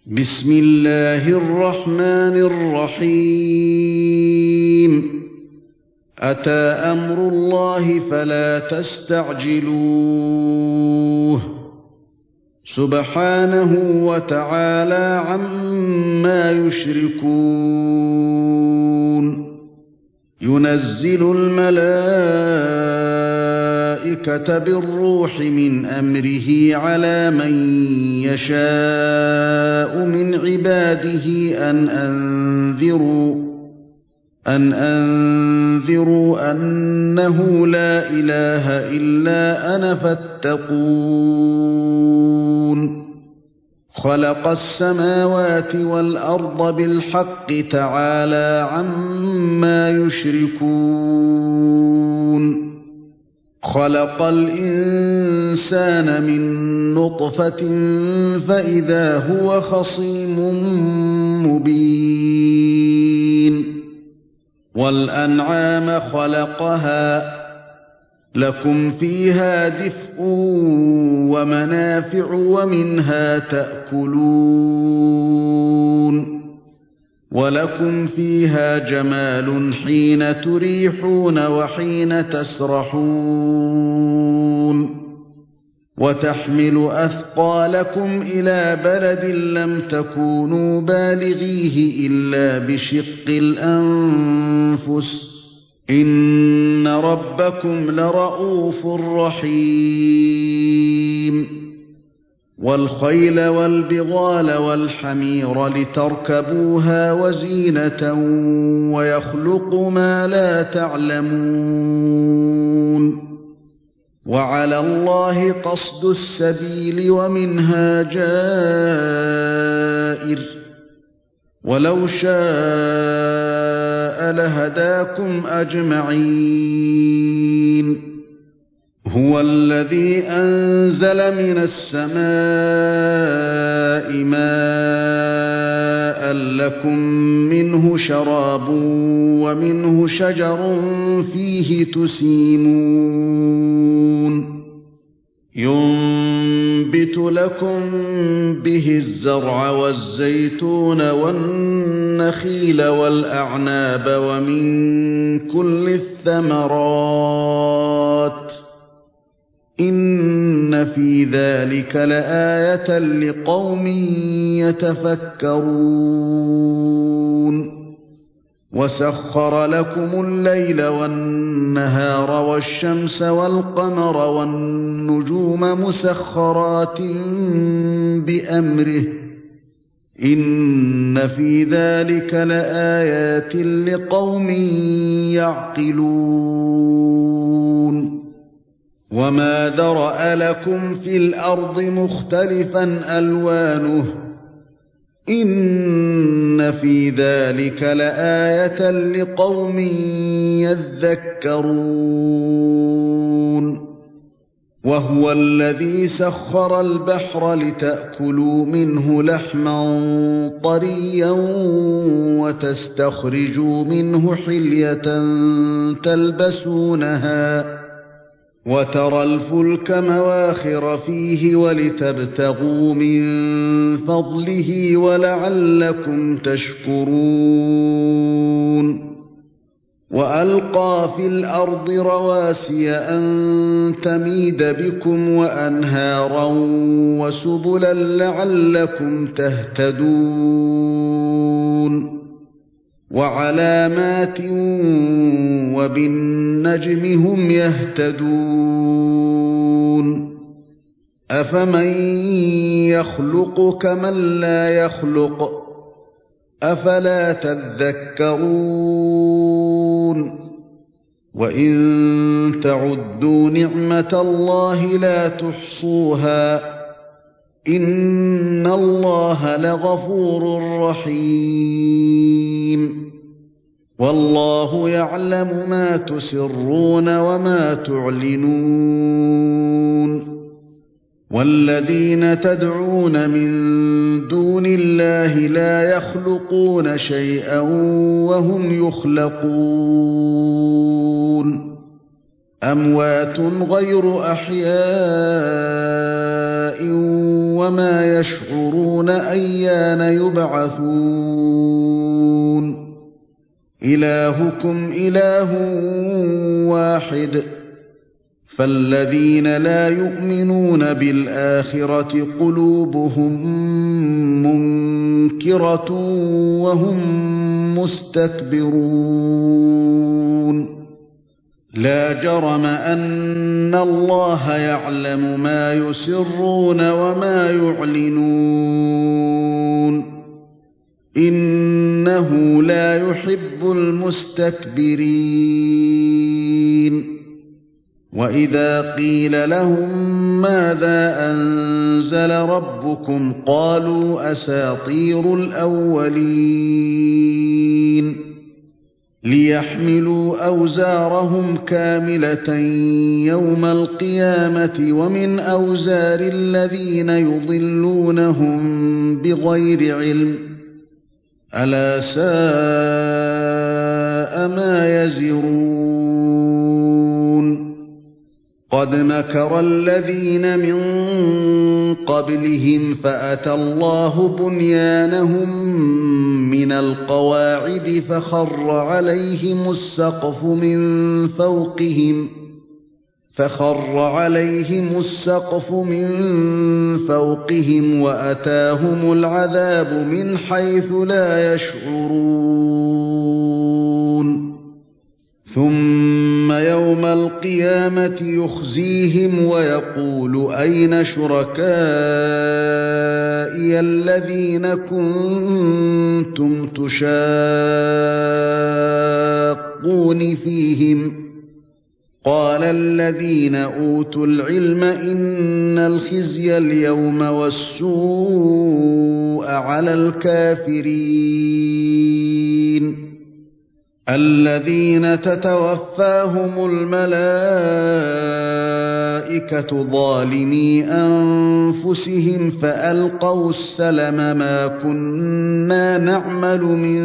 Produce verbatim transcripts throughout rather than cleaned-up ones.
بسم الله الرحمن الرحيم أتى أمر الله فلا تستعجلوه سبحانه وتعالى عما يشركون ينزل الملائكة بالروح من أمره على من يشاء من عباده أن أنذروا أن أنذروا أنه لا إله إلا أنا فاتقون خلق السماوات والأرض بالحق تعالى عما يشركون خلق الإنسان من نطفة فإذا هو خصيم مبين والأنعام خلقها لكم فيها دفء ومنافع ومنها تأكلون ولكم فيها جمال حين تريحون وحين تسرحون وتحمل أثقالكم إلى بلد لم تكونوا بالغيه إلا بشق الأنفس إن ربكم لرءوف رحيم والخيل والبغال والحمير لتركبوها وزينة ويخلق ما لا تعلمون وعلى الله قصد السبيل ومنها جائر ولو شاء لهداكم أجمعين هو الذي أنزل من السماء ماء لكم منه شراب ومنه شجر فيه تسيمون ينبت لكم به الزرع والزيتون والنخيل والأعناب ومن كل الثمرات إن في ذلك لآية لقوم يتفكرون وسخر لكم الليل والنهار والشمس والقمر والنجوم مسخرات بأمره إن في ذلك لآيات لقوم يعقلون وما ذرأ لكم في الأرض مختلفا ألوانه إن في ذلك لآية لقوم يذكرون وهو الذي سخر البحر لتأكلوا منه لحما طريا وتستخرجوا منه حلية تلبسونها وترى الفلك مواخر فيه ولتبتغوا من فضله ولعلكم تشكرون وألقى في الأرض رواسي أن تميد بكم وأنهارا وسبلا لعلكم تهتدون وعلامات وبالنجم هم يهتدون أفمن يخلق كمن لا يخلق أفلا تذكرون وإن تعدوا نعمة الله لا تحصوها إن الله لغفور رحيم والله يعلم ما تسرون وما تعلنون والذين تدعون من دون الله لا يخلقون شيئا وهم يخلقون أموات غير أحياء وما يشعرون أيان يبعثون إلهكم إله واحد فالذين لا يؤمنون بالآخرة قلوبهم منكرة وهم مستكبرون لا جرم أن الله يعلم ما يسرون وما يعلنون إنه لا يحب المستكبرين وإذا قيل لهم ماذا أنزل ربكم قالوا أساطير الأولين ليحملوا أوزارهم كاملة يوم القيامة ومن أوزار الذين يضلونهم بغير علم ألا ساء ما يزرون قد مكر الذين من قبلهم فأتى الله بنيانهم من القواعد فخر عليهم السقف من فوقهم فخر عليهم السقف من فوقهم وأتاهم العذاب من حيث لا يشعرون ثم يوم القيامة يخزيهم ويقول أين شركائي الذين كنتم تشاقون فيهم قال الذين أوتوا العلم إن الخزي اليوم والسوء على الكافرين الذين تتوفاهم الملائكة ظالمي أنفسهم فألقوا السلم ما كنا نعمل من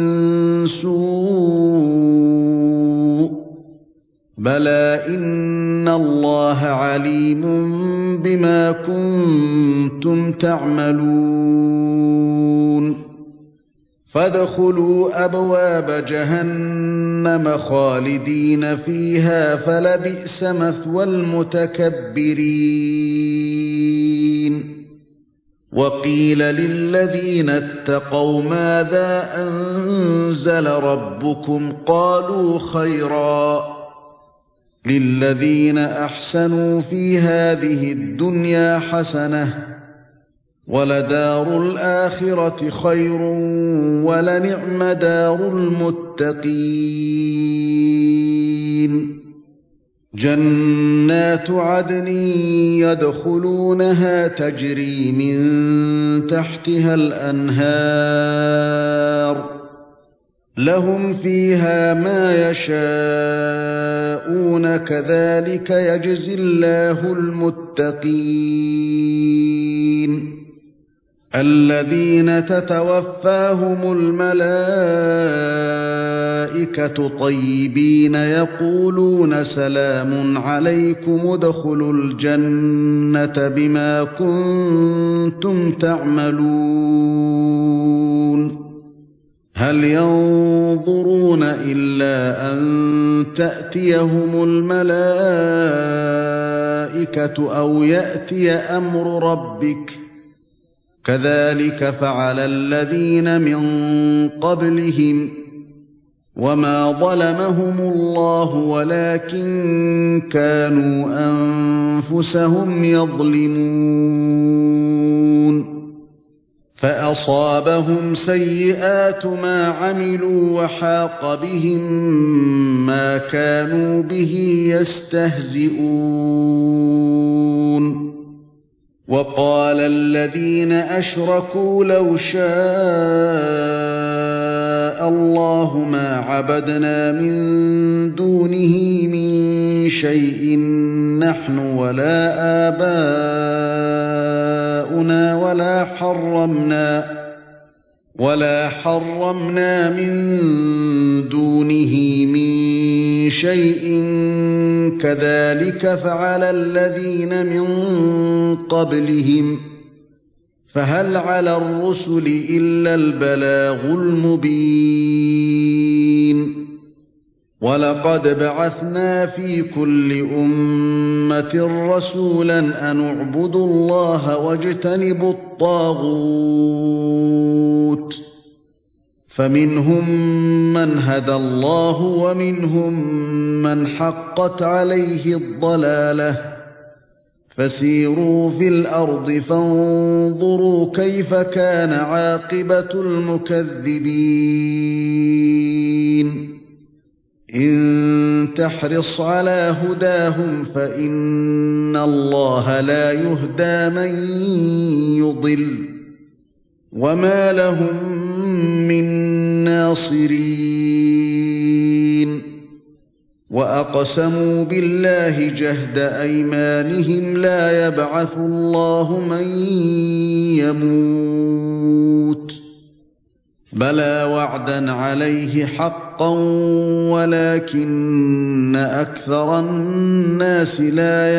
سوء بلى إن الله عليم بما كنتم تعملون فادخلوا أبواب جهنم خالدين فيها فلبئس مثوى المتكبرين وقيل للذين اتقوا ماذا أنزل ربكم قالوا خيرا للذين أحسنوا في هذه الدنيا حسنة ولدار الآخرة خير ولنعم دار المتقين جنات عدن يدخلونها تجري من تحتها الأنهار لهم فيها ما يشاءون كذلك يجزي الله المتقين الذين تتوفاهم الملائكة طيبين يقولون سلام عليكم ادخلوا الجنة بما كنتم تعملون هل ينظرون إلا أن تأتيهم الملائكة أو يأتي أمر ربك كذلك فعل الذين من قبلهم وما ظلمهم الله ولكن كانوا أنفسهم يظلمون فأصابهم سيئات ما عملوا وحاق بهم ما كانوا به يستهزئون وقال الذين أشركوا لو شاء الله ما عبدنا من دونه من شيء نحن ولا آباؤنا ولا حرمنا ولا حرمنا من دونه من شيء كذلك فعل الذين من قبلهم فهل على الرسل إلا البلاغ المبين ولقد بعثنا في كل أمة رسولا أن اعبدوا الله واجتنبوا الطاغوت فمنهم من هدى الله ومنهم من حقت عليه الضلالة فسيروا في الأرض فانظروا كيف كان عاقبة المكذبين إن تحرص على هداهم فإن الله لا يهدى من يضل وما لهم من ناصرين وأقسموا بالله جهد أيمانهم لا يبعث الله من يموت بلى وعدا عليه حقا ولكن أكثر الناس لا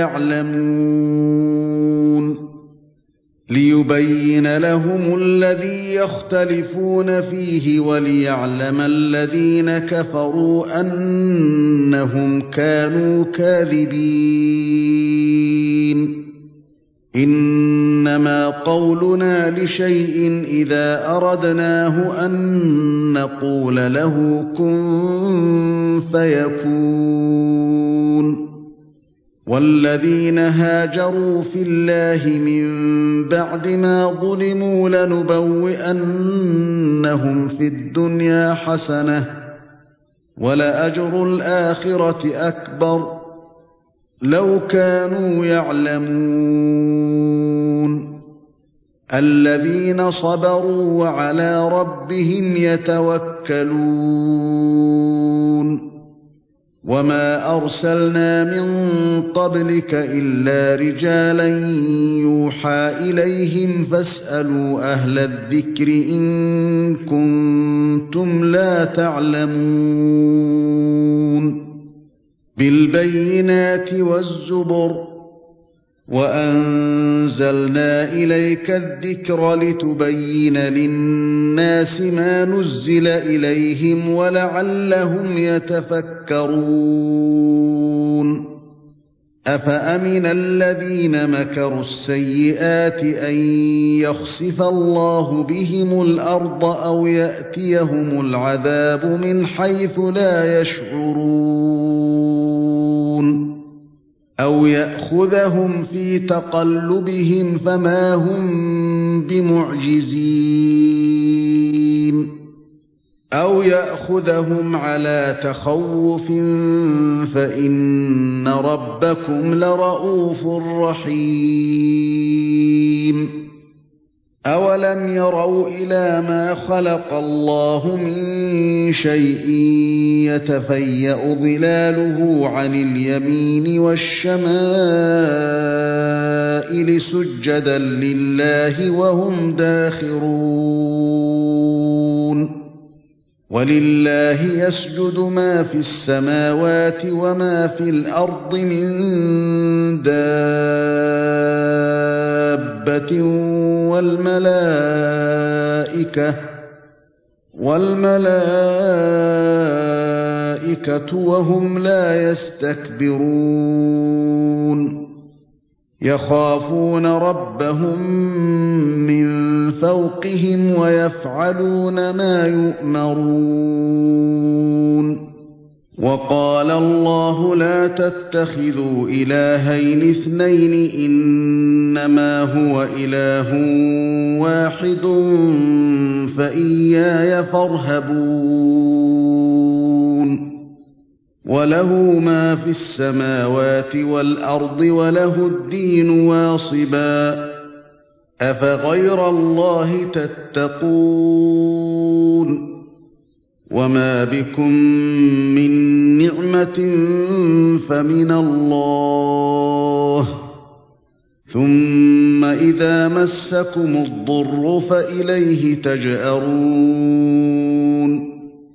يعلمون ليبين لهم الذي يختلفون فيه وليعلم الذين كفروا أنهم كانوا كاذبين إنما قولنا لشيء إذا أردناه أن نقول له كن فيكون والذين هاجروا في الله من بعد ما ظلموا لنبوئنهم في الدنيا حسنة ولأجر الآخرة أكبر لو كانوا يعلمون الذين صبروا وعلى ربهم يتوكلون وما أرسلنا من قبلك إلا رجالا يوحى إليهم فاسألوا أهل الذكر إن كنتم لا تعلمون بالبينات والزبر وأنزلنا إليك الذكر لتبين للناس ما نزل إليهم ولعلهم يتفكرون أفأمن الذين مكروا السيئات أن يخسف الله بهم الأرض أو يأتيهم العذاب من حيث لا يشعرون أو يأخذهم في تقلبهم فما هم بمعجزين أو يأخذهم على تخوف فإن ربكم لرءوف رحيم أولم يروا إلى ما خلق الله من شيء يتفيأ ظلاله عن اليمين والشمائل سجدا لله وهم داخرون ولله يسجد ما في السماوات وما في الأرض من دابة والملائكة والملائكة وهم لا يستكبرون يخافون ربهم من فوقهم ويفعلون ما يؤمرون وقال الله لا تتخذوا إلهين اثنين إنما هو إله واحد فإياي فارهبون وله ما في السماوات والأرض وله الدين واصبا أفغير الله تتقون وما بكم من نعمة فمن الله ثم إذا مسكم الضر فإليه تجأرون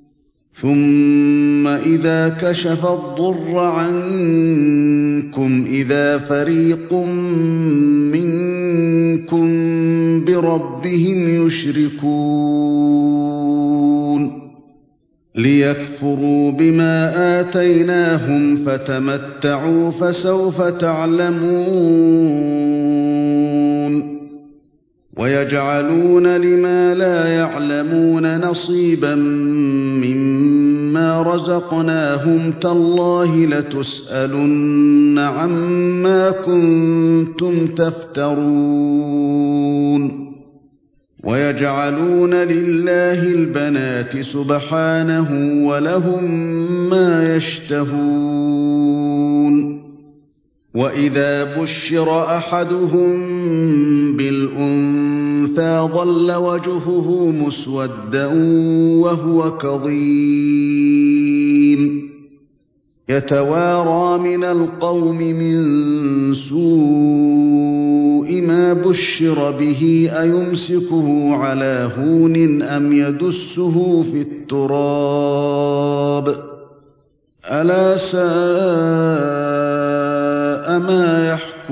ثم إذا كشف الضر عنكم إذا فريق منكم شِرْكٌ بِرَبِّهِمْ يُشْرِكُونَ لِيَكْفُرُوا بِمَا آتَيْنَاهُمْ فَتَمَتَّعُوا فَسَوْفَ تَعْلَمُونَ وَيَجْعَلُونَ لِمَا لَا يَعْلَمُونَ نَصِيبًا مِّمَّا رَزَقْنَاهُمْ تَاللَّهِ لَتُسْأَلُنَّ عَمَّا كُنتُمْ تَفْتَرُونَ وَيَجْعَلُونَ لِلَّهِ الْبَنَاتِ سُبْحَانَهُ وَلَهُم مَّا يَشْتَهُونَ وَإِذَا بُشِّرَ أَحَدُهُم بِالْأُنثَىٰ ظَلَّ وَجْهُهُ مُسْوَدًّا وَهُوَ كَظِيمٌ يَتَوَارَىٰ مِنَ الْقَوْمِ مِن سُوءِ مَا بُشِّرَ بِهِ أَيُمْسِكُهُ عَلَىٰ هُونٍ أَمْ يَدُسُّهُ فِي التُّرَابِ أَلَا سَاءَ مَا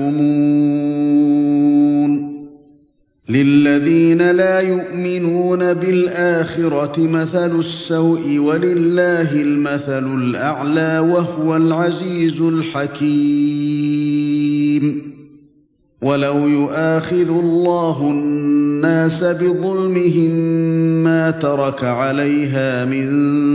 يَحْكُمُونَ لِلَّذِينَ لَا يُؤْمِنُونَ بِالْآخِرَةِ مَثَلُ السَّوْءِ وَلِلَّهِ الْمَثَلُ الْأَعْلَىٰ وَهُوَ الْعَزِيزُ الْحَكِيمُ وَلَوْ يُؤَاخِذُ اللَّهُ النَّاسَ بِظُلْمِهِم مَّا تَرَكَ عَلَيْهَا مِن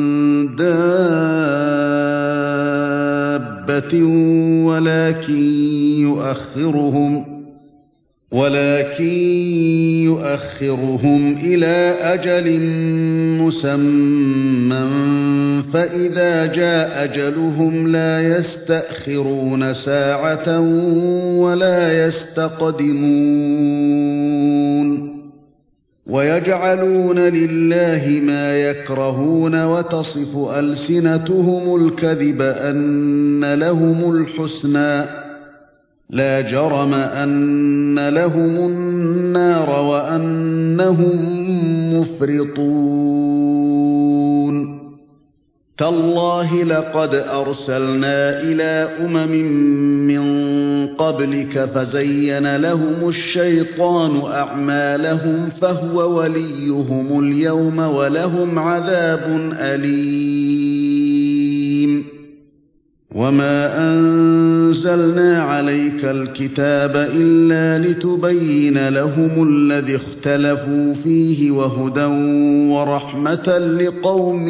دَابَّةٍ وَلَٰكِن يُؤَخِّرُهُمْ ولكن يؤخرهم إلى أجل مسمى فإذا جاء أجلهم لا يستأخرون ساعة ولا يستقدمون ويجعلون لله ما يكرهون وتصف ألسنتهم الكذب أن لهم الحسنى لا جرم أن لهم النار وأنهم مفرطون تالله لقد أرسلنا إلى أمم من قبلك فزين لهم الشيطان أعمالهم فهو وليهم اليوم ولهم عذاب أليم وما أنزلنا عليك الكتاب إلا لتبين لهم الذي اختلفوا فيه وهدى ورحمة لقوم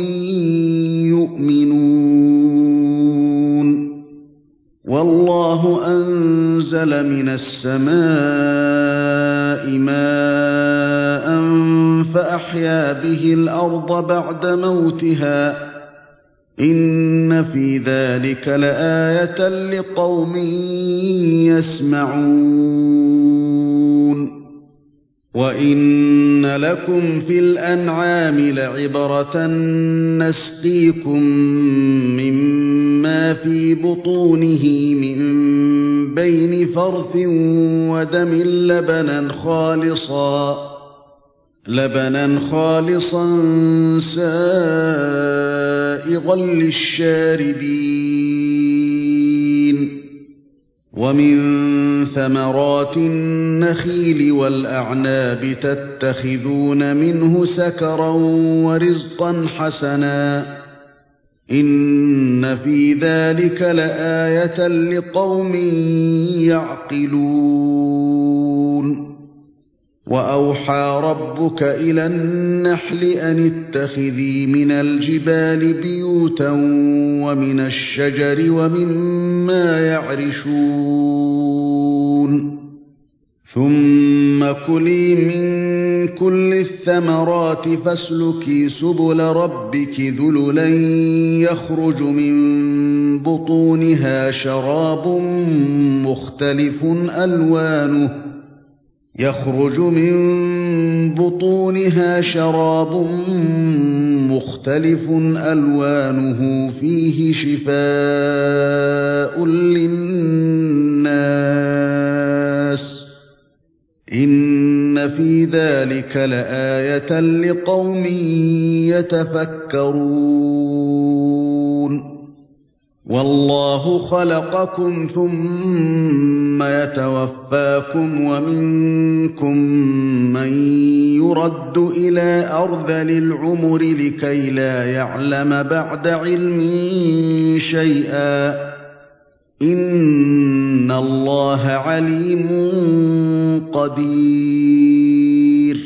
يؤمنون والله أنزل من السماء ماء فأحيا به الأرض بعد موتها إن في ذلك لآية لقوم يسمعون وإن لكم في الأنعام لعبرة نسقيكم مما في بطونه من بين فرث ودم لبنا خالصا لبنا خالصا سائغا للشاربين ومن ثمرات النخيل والأعناب تتخذون منه سكرا ورزقا حسنا إن في ذلك لآية لقوم يعقلون وأوحى ربك إلى النحل أن اتخذي من الجبال بيوتا ومن الشجر ومما يعرشون ثم كلي من كل الثمرات فاسلكي سبل ربك ذللا يخرج من بطونها شراب مختلف ألوانه يخرج من بطونها شراب مختلف ألوانه فيه شفاء للناس إن في ذلك لآية لقوم يتفكرون والله خلقكم ثم يتوفاكم ومنكم من يرد إلى أرذل العمر لكي لا يعلم بعد علم شيئا إن الله عليم قدير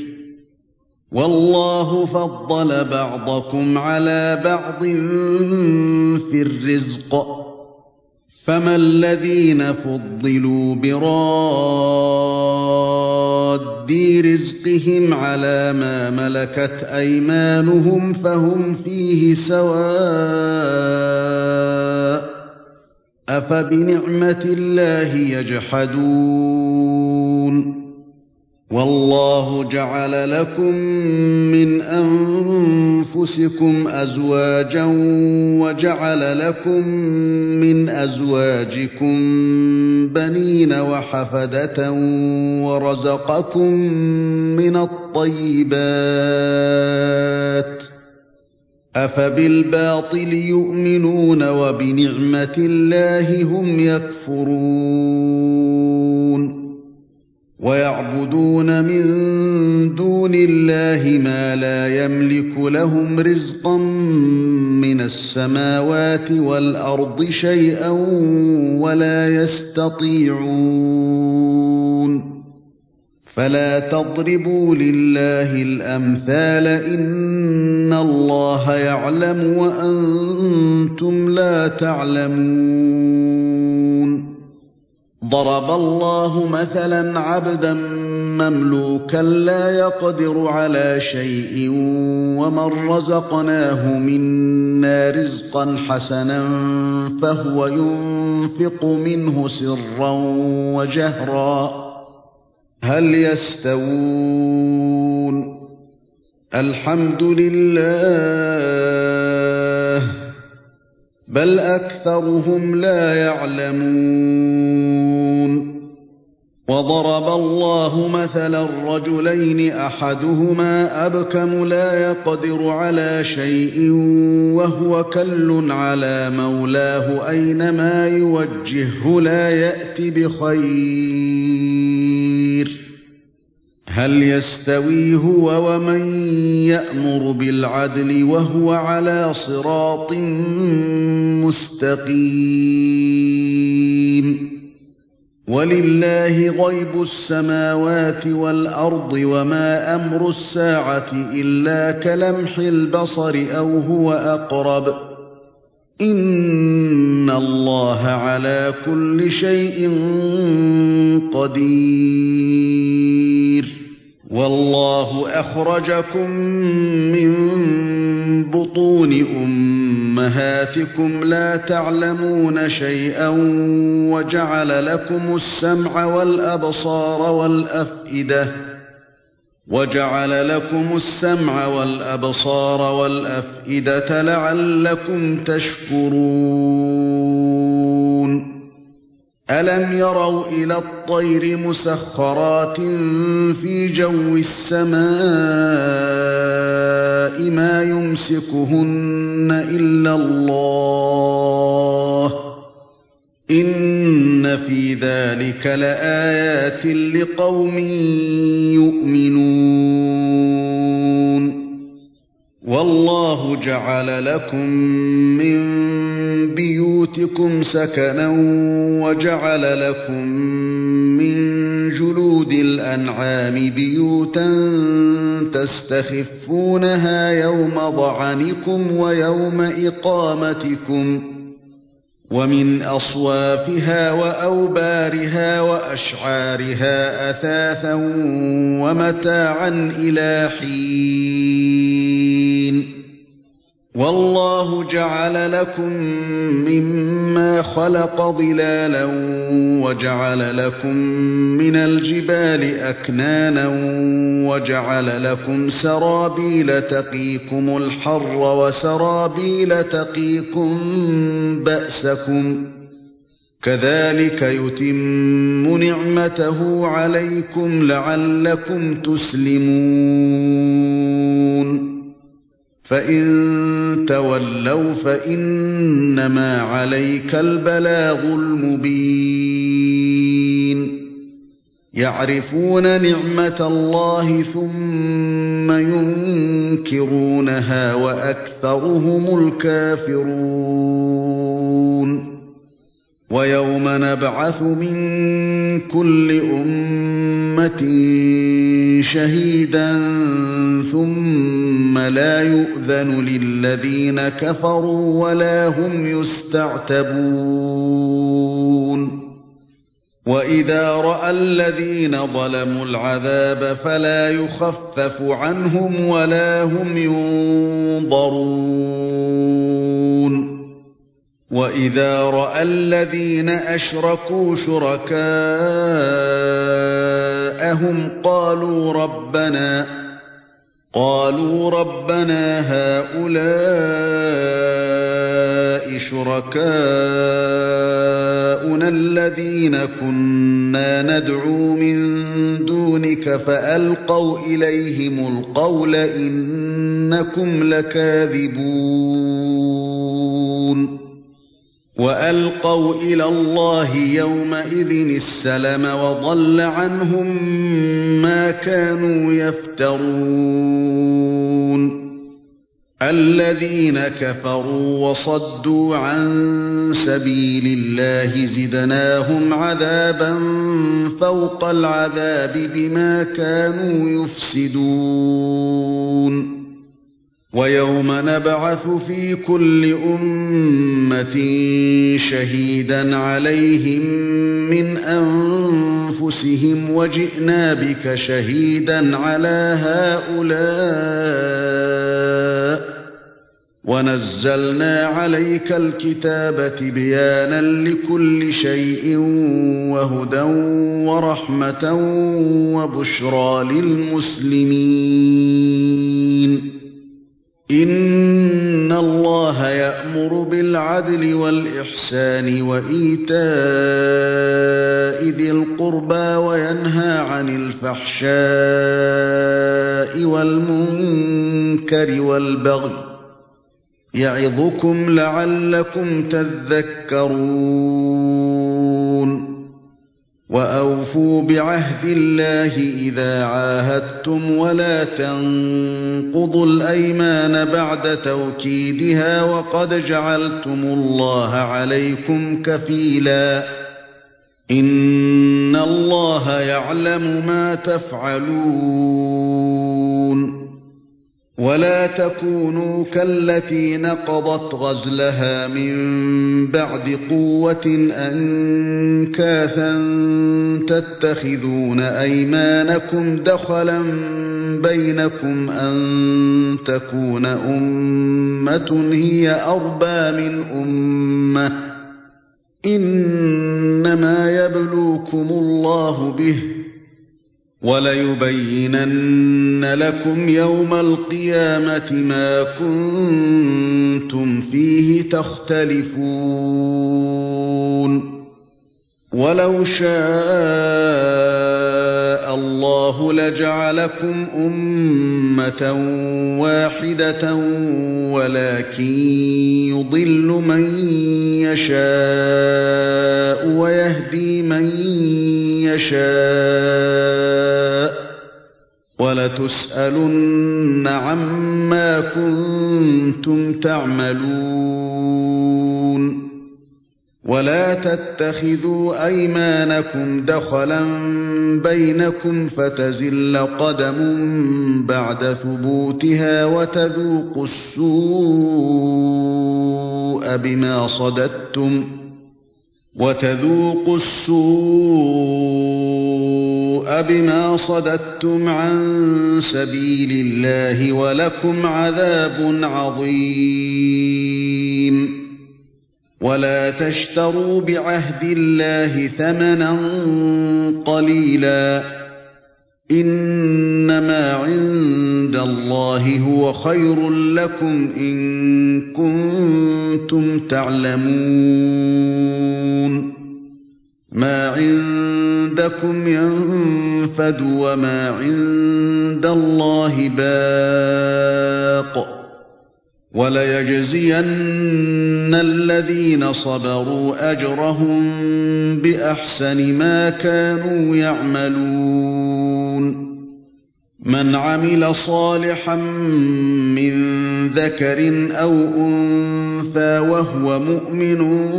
والله فضل بعضكم على بعض في الرزق فما الذين فضلوا براد رزقهم على ما ملكت أيمانهم فهم فيه سواء أفبنعمة الله يجحدون والله جعل لكم من أنفسكم أزواجا وجعل لكم من أزواجكم بنين وحفدة ورزقكم من الطيبات أفبالباطل يؤمنون وبنعمة الله هم يكفرون ويعبدون من دون الله ما لا يملك لهم رزقا من السماوات والأرض شيئا ولا يستطيعون فلا تضربوا لله الأمثال إن الله يعلم وأنتم لا تعلمون ضرب الله مثلا عبدا مملوكا لا يقدر على شيء ومن رزقناه منا رزقا حسنا فهو ينفق منه سرا وجهرا هل يستوون الحمد لله بل أكثرهم لا يعلمون وضرب الله مثلا رجلين أحدهما أبكم لا يقدر على شيء وهو كل على مولاه أينما يوجهه لا يأتي بخير هل يستوي هو ومن يأمر بالعدل وهو على صراط مستقيم ولله غيب السماوات والأرض وما أمر الساعة إلا كلمح البصر أو هو أقرب إن الله على كل شيء قدير والله أخرجكم من بطون أمهاتكم لا تعلمون شيئا وجعل لكم السمع والأبصار والأفئدة وجعل لكم السمع والأبصار والأفئدة لعلكم تشكرون ألم يروا إلى الطير مسخرات في جو السماء ما يمسكهن إلا الله إن في ذلك لآيات لقوم يؤمنون والله جعل لكم من بيوتكم سكنا وجعل لكم من جلود الأنعام بيوتا تستخفونها يوم ضعنكم ويوم إقامتكم ومن أصوافها وأوبارها وأشعارها أثاثا ومتاعا إلى حين والله جعل لكم مما خلق ظلالا وجعل لكم من الجبال أكنانا وجعل لكم سرابيل تقيكم الحر وسرابيل تقيكم بأسكم كذلك يتم نعمته عليكم لعلكم تسلمون فإن تولوا فإنما عليك البلاغ المبين يعرفون نعمة الله ثم ينكرونها وأكثرهم الكافرون ويوم نبعث من كل أمة شهيدا ثم لا يؤذن للذين كفروا ولا هم يستعتبون وإذا رأى الذين ظلموا العذاب فلا يخفف عنهم ولا هم ينظرون وإذا رأى الذين أشركوا شركاءهم قالوا ربنا قالوا ربنا هؤلاء شركاؤنا الذين كنا ندعو من دونك فألقوا إليهم القول إنكم لكاذبون وألقوا إلى الله يومئذ السلم وضل عنهم ما كانوا يفترون الذين كفروا وصدوا عن سبيل الله زدناهم عذابا فوق العذاب بما كانوا يفسدون ويوم نبعث في كل أمة شهيدا عليهم من أنفسهم وجئنا بك شهيدا على هؤلاء ونزلنا عليك الكتاب بيانا لكل شيء وهدى ورحمة وبشرى للمسلمين إن الله يأمر بالعدل والإحسان وإيتاء ذي القربى وينهى عن الفحشاء والمنكر والبغي يعظكم لعلكم تذكرون وأوفوا بعهد الله إذا عاهدتم ولا تنقضوا الأيمان بعد توكيدها وقد جعلتم الله عليكم كفيلا إن الله يعلم ما تفعلون ولا تكونوا كالتي نقضت غزلها من بعد قوة أنكاثا تتخذون أيمانكم دخلا بينكم أن تكون أمة هي أربى من أمة إنما يبلوكم الله به وليبينن لكم يوم القيامة ما كنتم فيه تختلفون ولو شاء الله لجعلكم أمة واحدة ولكن يضل من يشاء ويهدي من يشاء ولتسألن عما كنتم تعملون ولا تتخذوا أيمانكم دخلا بينكم فتزل قدم بعد ثبوتها وتذوقوا السوء بما صددتم وتذوقوا السوء بما صددتم عن سبيل الله ولكم عذاب عظيم ولا تشتروا بعهد الله ثمنا قليلا إنما عند الله هو خير لكم إن كنتم تعلمون ما عندكم ينفد وما عند الله باق وَلَيَجْزِيَنَّ الَّذِينَ صَبَرُوا أَجْرَهُم بِأَحْسَنِ مَا كَانُوا يَعْمَلُونَ مَنْ عَمِلَ صَالِحًا مِّن ذَكَرٍ أَوْ أُنثَىٰ وَهُوَ مُؤْمِنٌ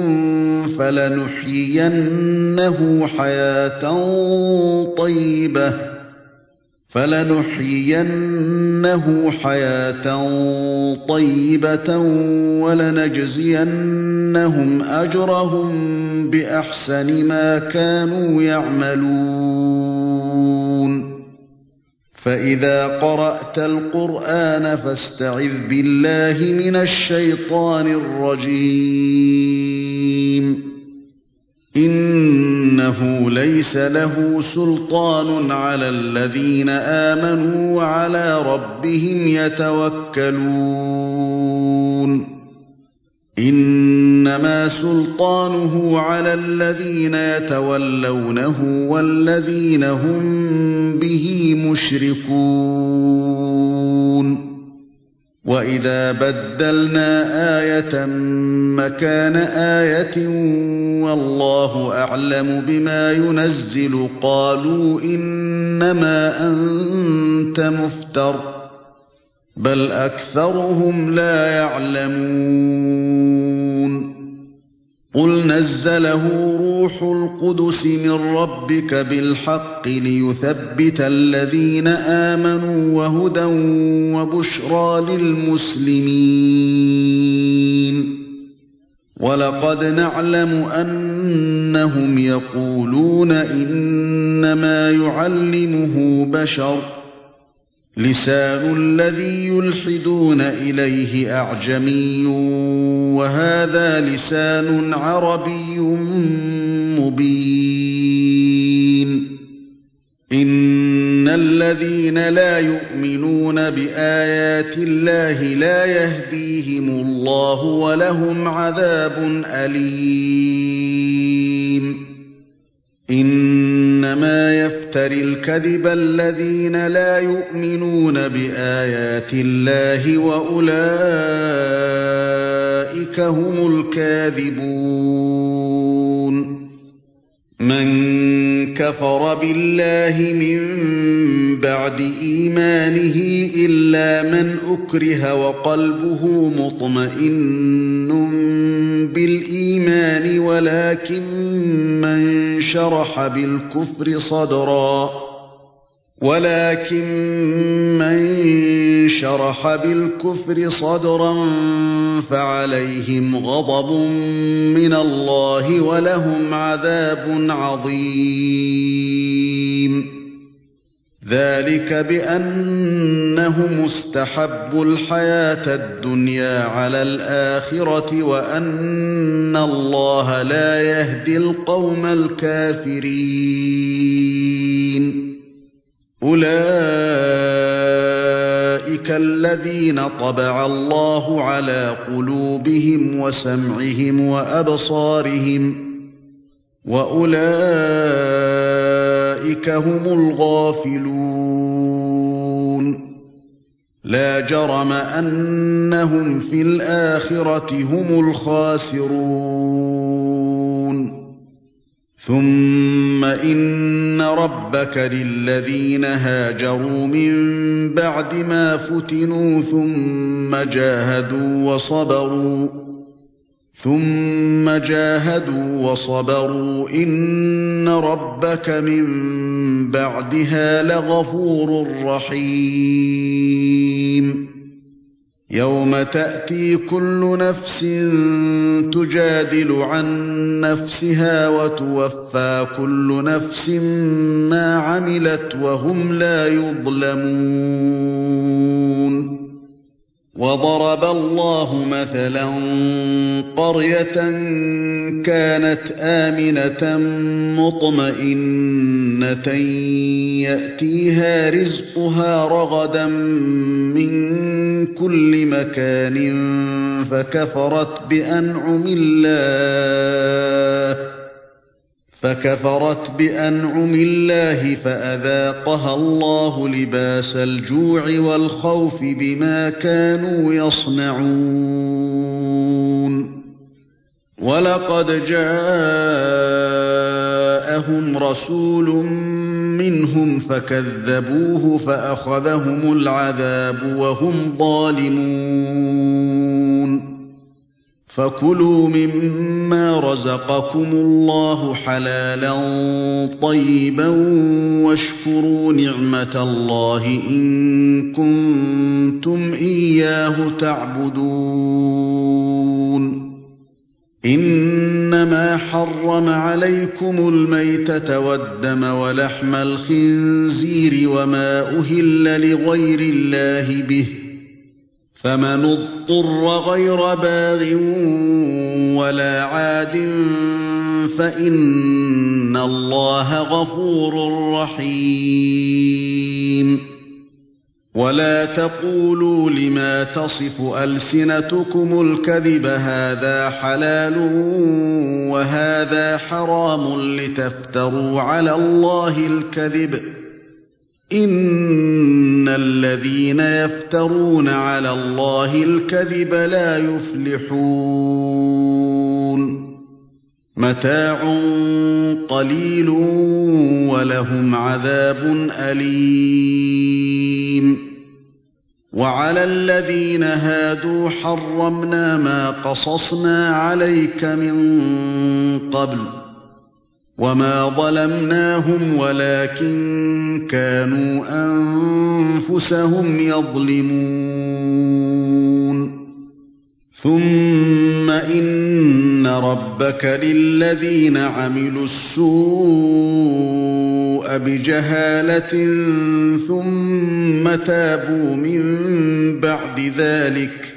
فَلَنُحْيِيَنَّهُ حَيَاةً طَيِّبَةً فَلَنُحْيِيَنَّهُ حَيَاةً طَيِّبَةً وَلَنَجْزِيَنَّهُمْ أَجْرَهُم بِأَحْسَنِ مَا كَانُوا يَعْمَلُونَ فَإِذَا قَرَأْتَ الْقُرْآنَ فَاسْتَعِذْ بِاللَّهِ مِنَ الشَّيْطَانِ الرَّجِيمِ إِنَّهُ لَيْسَ لَهُ سُلْطَانٌ عَلَى الَّذِينَ آمَنُوا وَعَلَى رَبِّهِمْ يَتَوَكَّلُونَ إِنَّمَا سُلْطَانُهُ عَلَى الَّذِينَ يَتَوَلَّوْنَهُ وَالَّذِينَ هُمْ بِهِ مُشْرِكُونَ وَإِذَا بَدَّلْنَا آيَةً مَّكَانَ آيَةٍ وَاللَّهُ أَعْلَمُ بِمَا يُنَزِّلُ قَالُوا إِنَّمَا أَنتَ مُفْتَرٍ بَلْ أَكْثَرُهُمْ لَا يَعْلَمُونَ قُلْ نَزَّلَهُ رُوحُ الْقُدُسِ مِنْ رَبِّكَ بِالْحَقِّ لِيُثَبِّتَ الَّذِينَ آمَنُوا وَهُدًى وَبُشْرَى لِلْمُسْلِمِينَ وَلَقَدْ نَعْلَمُ أَنَّهُمْ يَقُولُونَ إِنَّمَا يُعَلِّمُهُ بَشَرٌ لِسَانُ الَّذِي يُلْحِدُونَ إِلَيْهِ أَعْجَمِيٌّ وَهَذَا لِسَانٌ عَرَبِيٌّ مُبِينٌ إِنَّ الَّذِينَ لَا يُؤْمِنُونَ بِآيَاتِ اللَّهِ لَا يَهْدِيهِمُ اللَّهُ وَلَهُمْ عَذَابٌ أَلِيمٌ إِنَّمَا يَفْتَرِي الْكَذِبَ الَّذِينَ لَا يُؤْمِنُونَ بِآيَاتِ اللَّهِ وَأُولَئِكَ هُمُ الْكَاذِبُونَ مَنْ كَفَرَ بِاللَّهِ مِنْ بَعْدِ إِيمَانِهِ إِلَّا مَنْ أُكْرِهَ وَقَلْبُهُ مُطْمَئِنٌّ بِالْإِيمَانِ وَلَكِنْ مَنْ شَرَحَ بِالْكُفْرِ صَدْرًا ولكن من شرح بالكفر صدرا فعليهم غضب من الله ولهم عذاب عظيم ذلك بأنهم استحبوا الحياة الدنيا على الآخرة وأن الله لا يهدي القوم الكافرين أولئك الذين طبع الله على قلوبهم وسمعهم وأبصارهم وأولئك هم الغافلون لا جرم أنهم في الآخرة هم الخاسرون ثم إن ربك للذين هاجروا من بعد ما فتنوا ثم جاهدوا وصبروا ثم جاهدوا وصبروا إن ربك من بعدها لغفور رحيم يوم تأتي كل نفس تجادل عن نفسها وتوفى كل نفس ما عملت وهم لا يظلمون وضرب الله مثلا قرية كانت آمنة مطمئنة يأتيها رزقها رغدا من كل مكان فكفرت بأنعم الله فكفرت بأنعم الله فأذاقها الله لباس الجوع والخوف بما كانوا يصنعون ولقد جاءهم رسول منهم فكذبوه فأخذهم العذاب وهم ظالمون فكلوا مما رزقكم الله حلالا طيبا واشكروا نعمة الله إن كنتم إياه تعبدون إنما حرم عليكم الميتة والدم ولحم الخنزير وما أهل لغير الله به فمن اضطر غير باغ ولا عاد فإن الله غفور رحيم ولا تقولوا لما تصف ألسنتكم الكذب هذا حلال وهذا حرام لتفتروا على الله الكذب إن الذين يفترون على الله الكذب لا يفلحون متاع قليل ولهم عذاب أليم وعلى الذين هادوا حرمنا ما قصصنا عليك من قبل وما ظلمناهم ولكن كانوا أنفسهم يظلمون ثم إن ربك للذين عملوا السوء بجهالة ثم تابوا من بعد ذلك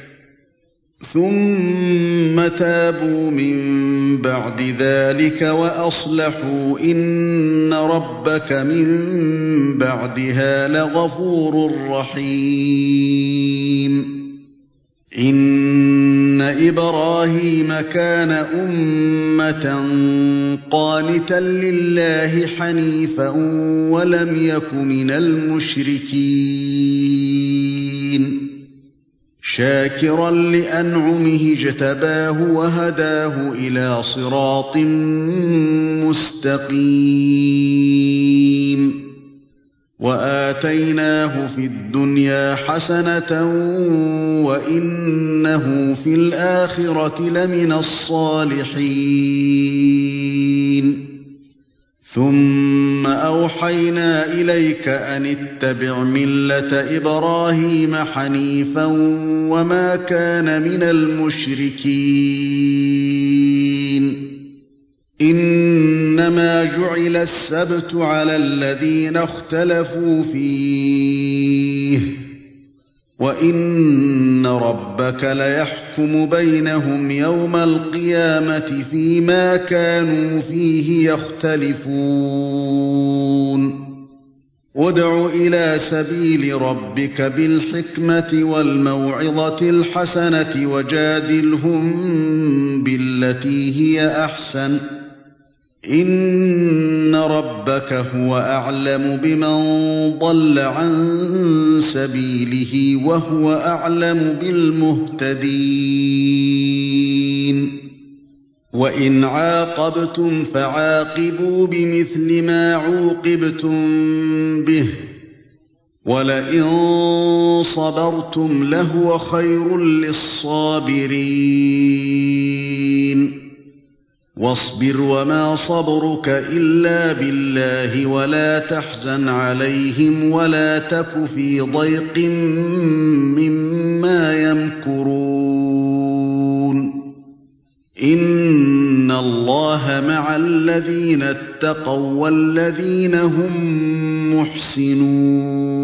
ثم تابوا من بعد ذلك وأصلحوا إن ربك من بعدها لغفور رحيم إن إبراهيم كان أمة قانتا لله حنيفا ولم يك من المشركين شاكرا لأنعمه اجتباه وهداه إلى صراط مستقيم وآتيناه في الدنيا حسنة وإنه في الآخرة لمن الصالحين ثم أوحينا إليك أن اتبع ملة إبراهيم حنيفا وما كان من المشركين إنما جعل السبت على الذين اختلفوا فيه وإن ربك ليحكم بينهم يوم القيامة فيما كانوا فيه يختلفون ادع إلى سبيل ربك بالحكمة والموعظة الحسنة وجادلهم بالتي هي أحسن إن ربك هو أعلم بمن ضل عن سبيله وهو أعلم بالمهتدين وإن عاقبتم فعاقبوا بمثل ما عوقبتم به ولئن صبرتم لهو خير للصابرين واصبر وما صبرك إلا بالله ولا تحزن عليهم ولا تك في ضيق مما يمكرون إن الله مع الذين اتقوا والذين هم محسنون